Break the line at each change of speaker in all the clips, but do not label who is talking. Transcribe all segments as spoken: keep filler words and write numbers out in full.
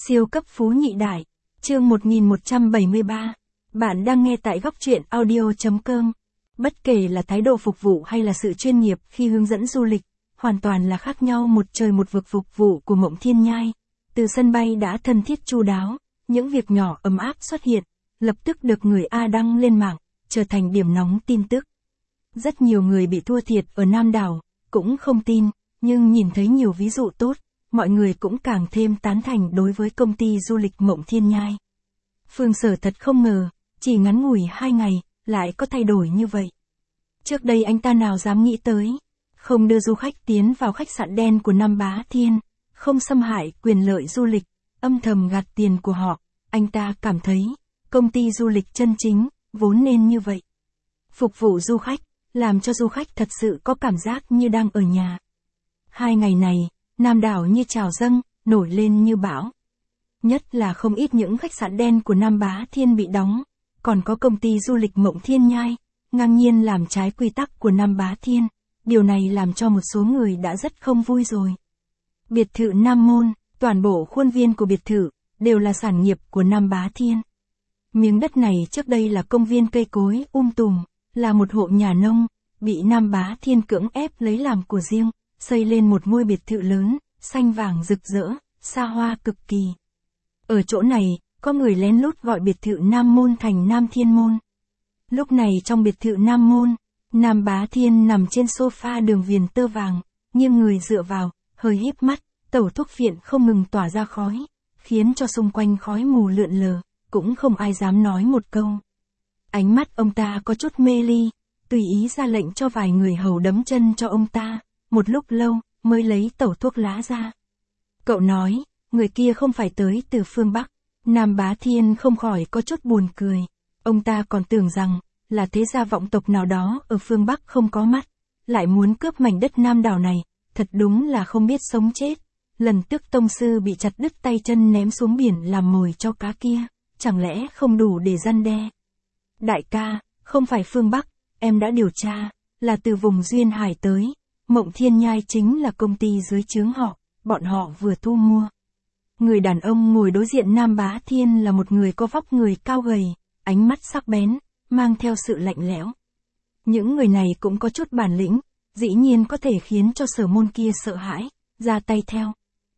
Siêu cấp phú nhị đại, chương một nghìn một trăm bảy mươi ba. Bạn đang nghe tại góc truyện audio chấm com. Bất kể là thái độ phục vụ hay là sự chuyên nghiệp khi hướng dẫn du lịch, hoàn toàn là khác nhau một trời một vực phục vụ của Mộng Thiên Nhai. Từ sân bay đã thân thiết chu đáo, những việc nhỏ ấm áp xuất hiện, lập tức được người A đăng lên mạng, trở thành điểm nóng tin tức. Rất nhiều người bị thua thiệt ở Nam đảo, cũng không tin, nhưng nhìn thấy nhiều ví dụ tốt, mọi người cũng càng thêm tán thành đối với công ty du lịch Mộng Thiên Nhai. Phương Sở thật không ngờ, chỉ ngắn ngủi hai ngày, lại có thay đổi như vậy. Trước đây anh ta nào dám nghĩ tới, không đưa du khách tiến vào khách sạn đen của Nam Bá Thiên, không xâm hại quyền lợi du lịch, âm thầm gạt tiền của họ, anh ta cảm thấy, công ty du lịch chân chính, vốn nên như vậy. Phục vụ du khách, làm cho du khách thật sự có cảm giác như đang ở nhà. Hai ngày này, Nam đảo như trào dâng, nổi lên như bão. Nhất là không ít những khách sạn đen của Nam Bá Thiên bị đóng, còn có công ty du lịch Mộng Thiên Nhai, ngang nhiên làm trái quy tắc của Nam Bá Thiên, điều này làm cho một số người đã rất không vui rồi. Biệt thự Nam Môn, toàn bộ khuôn viên của biệt thự, đều là sản nghiệp của Nam Bá Thiên. Miếng đất này trước đây là công viên cây cối um tùm, là một hộ nhà nông, bị Nam Bá Thiên cưỡng ép lấy làm của riêng, xây lên một ngôi biệt thự lớn, xanh vàng rực rỡ, xa hoa cực kỳ. Ở chỗ này, có người lén lút gọi biệt thự Nam Môn thành Nam Thiên Môn. Lúc này trong biệt thự Nam Môn, Nam Bá Thiên nằm trên sofa đường viền tơ vàng, nghiêng người dựa vào, hơi híp mắt, tẩu thuốc phiện không ngừng tỏa ra khói, khiến cho xung quanh khói mù lượn lờ, cũng không ai dám nói một câu. Ánh mắt ông ta có chút mê ly, tùy ý ra lệnh cho vài người hầu đấm chân cho ông ta, một lúc lâu, mới lấy tẩu thuốc lá ra. Cậu nói, người kia không phải tới từ phương Bắc. Nam Bá Thiên không khỏi có chút buồn cười. Ông ta còn tưởng rằng, là thế gia vọng tộc nào đó ở phương Bắc không có mắt, lại muốn cướp mảnh đất Nam đảo này, thật đúng là không biết sống chết. Lần Tước tông sư bị chặt đứt tay chân ném xuống biển làm mồi cho cá kia, chẳng lẽ không đủ để răn đe. Đại ca, không phải phương Bắc, em đã điều tra, là từ vùng Duyên Hải tới. Mộng Thiên Nhai chính là công ty dưới trướng họ, bọn họ vừa thu mua. Người đàn ông ngồi đối diện Nam Bá Thiên là một người có vóc người cao gầy, ánh mắt sắc bén, mang theo sự lạnh lẽo. Những người này cũng có chút bản lĩnh, dĩ nhiên có thể khiến cho Sở Môn kia sợ hãi, ra tay theo.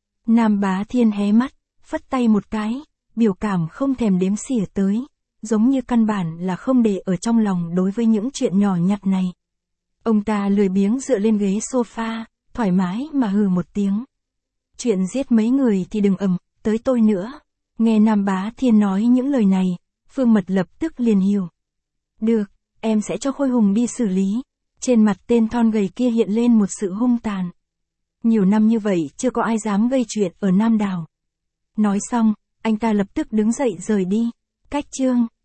Nam Bá Thiên hé mắt, phất tay một cái, biểu cảm không thèm đếm xỉa tới, giống như căn bản là không để ở trong lòng đối với những chuyện nhỏ nhặt này. Ông ta lười biếng dựa lên ghế sofa, thoải mái mà hừ một tiếng. Chuyện giết mấy người thì đừng ầm, tới tôi nữa. Nghe Nam Bá Thiên nói những lời này, Phương Mật lập tức liền hiểu. Được, em sẽ cho Khôi Hùng đi xử lý. Trên mặt tên thon gầy kia hiện lên một sự hung tàn. Nhiều năm như vậy chưa có ai dám gây chuyện ở Nam đảo. Nói xong, anh ta lập tức đứng dậy rời đi. Cách chương.